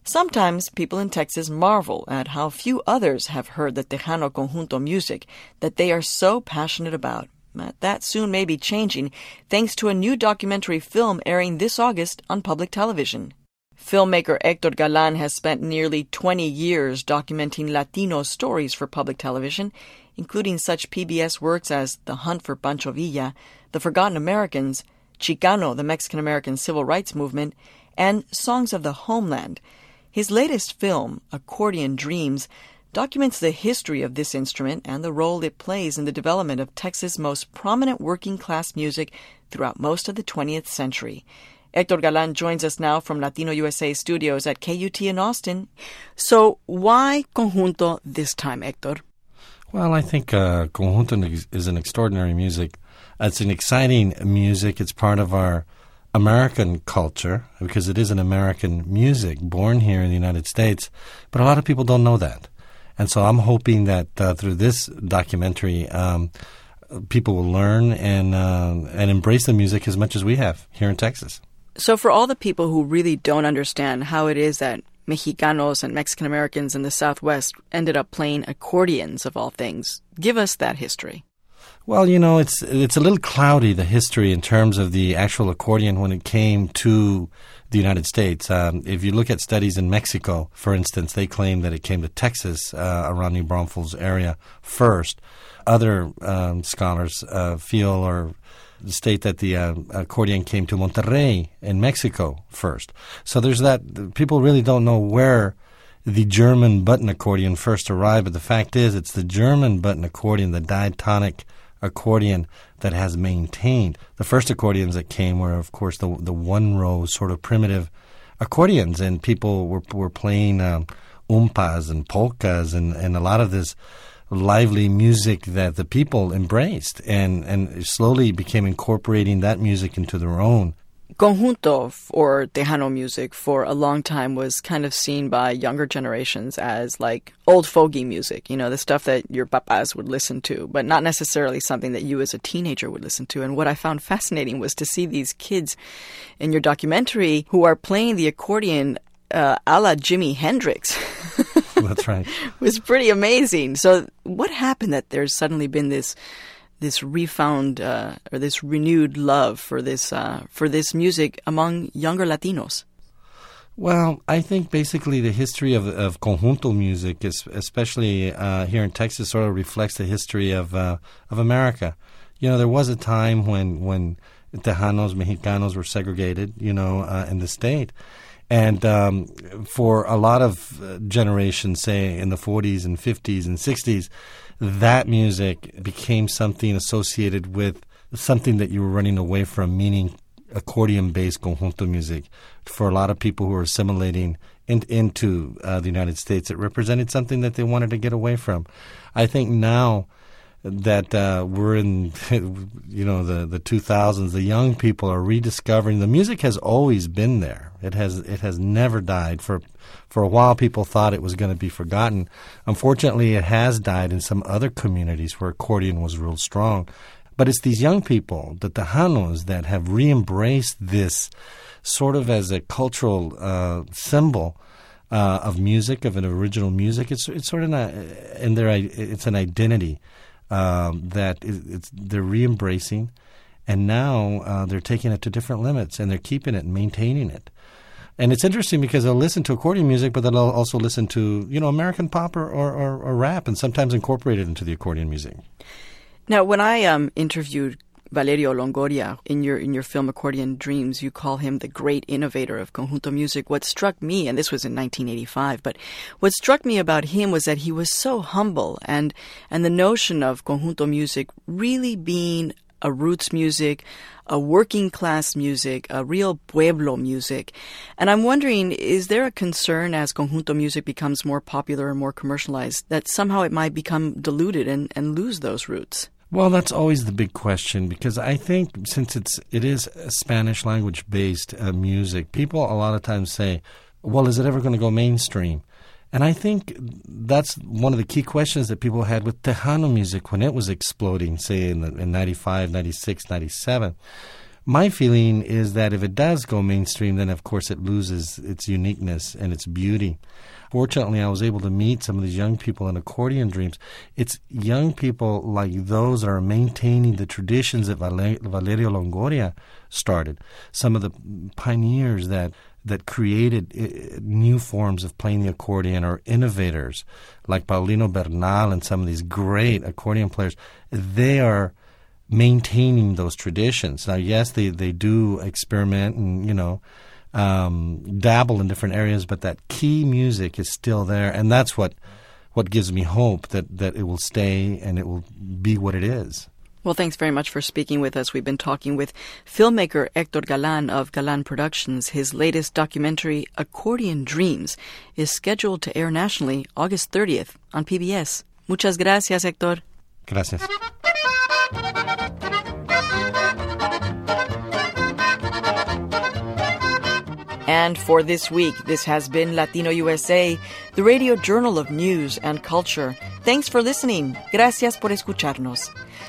Sometimes people in Texas marvel at how few others have heard the Tejano Conjunto music that they are so passionate about. But that soon may be changing thanks to a new documentary film airing this August on public television. Filmmaker Hector Galan has spent nearly 20 years documenting Latino stories for public television, including such PBS works as The Hunt for Pancho Villa, The Forgotten Americans, Chicano, the Mexican-American Civil Rights Movement, and Songs of the Homeland. His latest film, Accordion Dreams, documents the history of this instrument and the role it plays in the development of Texas' most prominent working-class music throughout most of the 20th century. Hector Galan joins us now from Latino USA Studios at KUT in Austin. So why Conjunto this time, Hector? Well, I think Conjunto is an extraordinary music. It's an exciting music. It's part of our American culture because it is an American music born here in the United States. But a lot of people don't know that. And so I'm hoping that through this documentary, people will learn and embrace the music as much as we have here in Texas. So for all the people who really don't understand how it is that Mexicanos and Mexican Americans in the Southwest ended up playing accordions of all things, give us that history. Well, you know, it's a little cloudy, the history in terms of the actual accordion when it came to the United States. If you look at studies in Mexico, for instance, they claim that it came to Texas around New Braunfels area first. Other scholars feel or state that the accordion came to Monterrey in Mexico first. So there's that. People really don't know where the German button accordion first arrived, but the fact is it's the German button accordion, the diatonic accordion, that has maintained. The first accordions that came were, of course, the one-row sort of primitive accordions, and people were playing umpas and polkas and a lot of this lively music that the people embraced and slowly became incorporating that music into their own. Conjunto, or Tejano music, for a long time was kind of seen by younger generations as like old fogey music, you know, the stuff that your papas would listen to, but not necessarily something that you as a teenager would listen to. And what I found fascinating was to see these kids in your documentary who are playing the accordion a la Jimi Hendrix. That's right. It was pretty amazing. So what happened that there's suddenly been this refound or this renewed love for this music among younger Latinos? Well, I think basically the history of conjunto music, especially here in Texas, sort of reflects the history of America. You know, there was a time when Tejanos, Mexicanos were segregated, you know, in the state. And for a lot of generations, say in the 40s and 50s and 60s, that music became something associated with something that you were running away from, meaning accordion-based conjunto music. For a lot of people who were assimilating into the United States, it represented something that they wanted to get away from. I think now that we're in, you know, the 2000s, the young people are rediscovering. The music has always been there. It has never died. For a while, people thought it was going to be forgotten. Unfortunately, it has died in some other communities where accordion was real strong. But it's these young people, the Tejanos, that have re-embraced this sort of as a cultural symbol of music, of an original music. It's sort of it's an identity that they're re-embracing, and now they're taking it to different limits, and they're keeping it and maintaining it. And it's interesting because they'll listen to accordion music, but they'll also listen to, you know, American pop or rap, and sometimes incorporate it into the accordion music. Now, when I interviewed Valerio Longoria in your film Accordion Dreams, you call him the great innovator of conjunto music. What struck me, and this was in 1985, but what struck me about him was that he was so humble, and the notion of conjunto music really being a roots music, a working class music, a real pueblo music. And I'm wondering, is there a concern as conjunto music becomes more popular and more commercialized that somehow it might become diluted and lose those roots? Well, that's always the big question, because I think since it is a Spanish language based music, people a lot of times say, well, is it ever going to go mainstream? And I think that's one of the key questions that people had with Tejano music when it was exploding, say in 95, 96, 97. My feeling is that if it does go mainstream, then of course it loses its uniqueness and its beauty. Fortunately, I was able to meet some of these young people in Accordion Dreams. It's young people like those that are maintaining the traditions that Valerio Longoria started. Some of the pioneers that created new forms of playing the accordion, or innovators like Paulino Bernal and some of these great accordion players. They are maintaining those traditions. Now, yes, they do experiment and, dabble in different areas, but that key music is still there, and that's what gives me hope that it will stay and it will be what it is. Well, thanks very much for speaking with us. We've been talking with filmmaker Hector Galan of Galan Productions. His latest documentary, Accordion Dreams, is scheduled to air nationally August 30th on PBS. Muchas gracias, Hector. Gracias. And for this week, this has been Latino USA, the radio journal of news and culture. Thanks for listening. Gracias por escucharnos.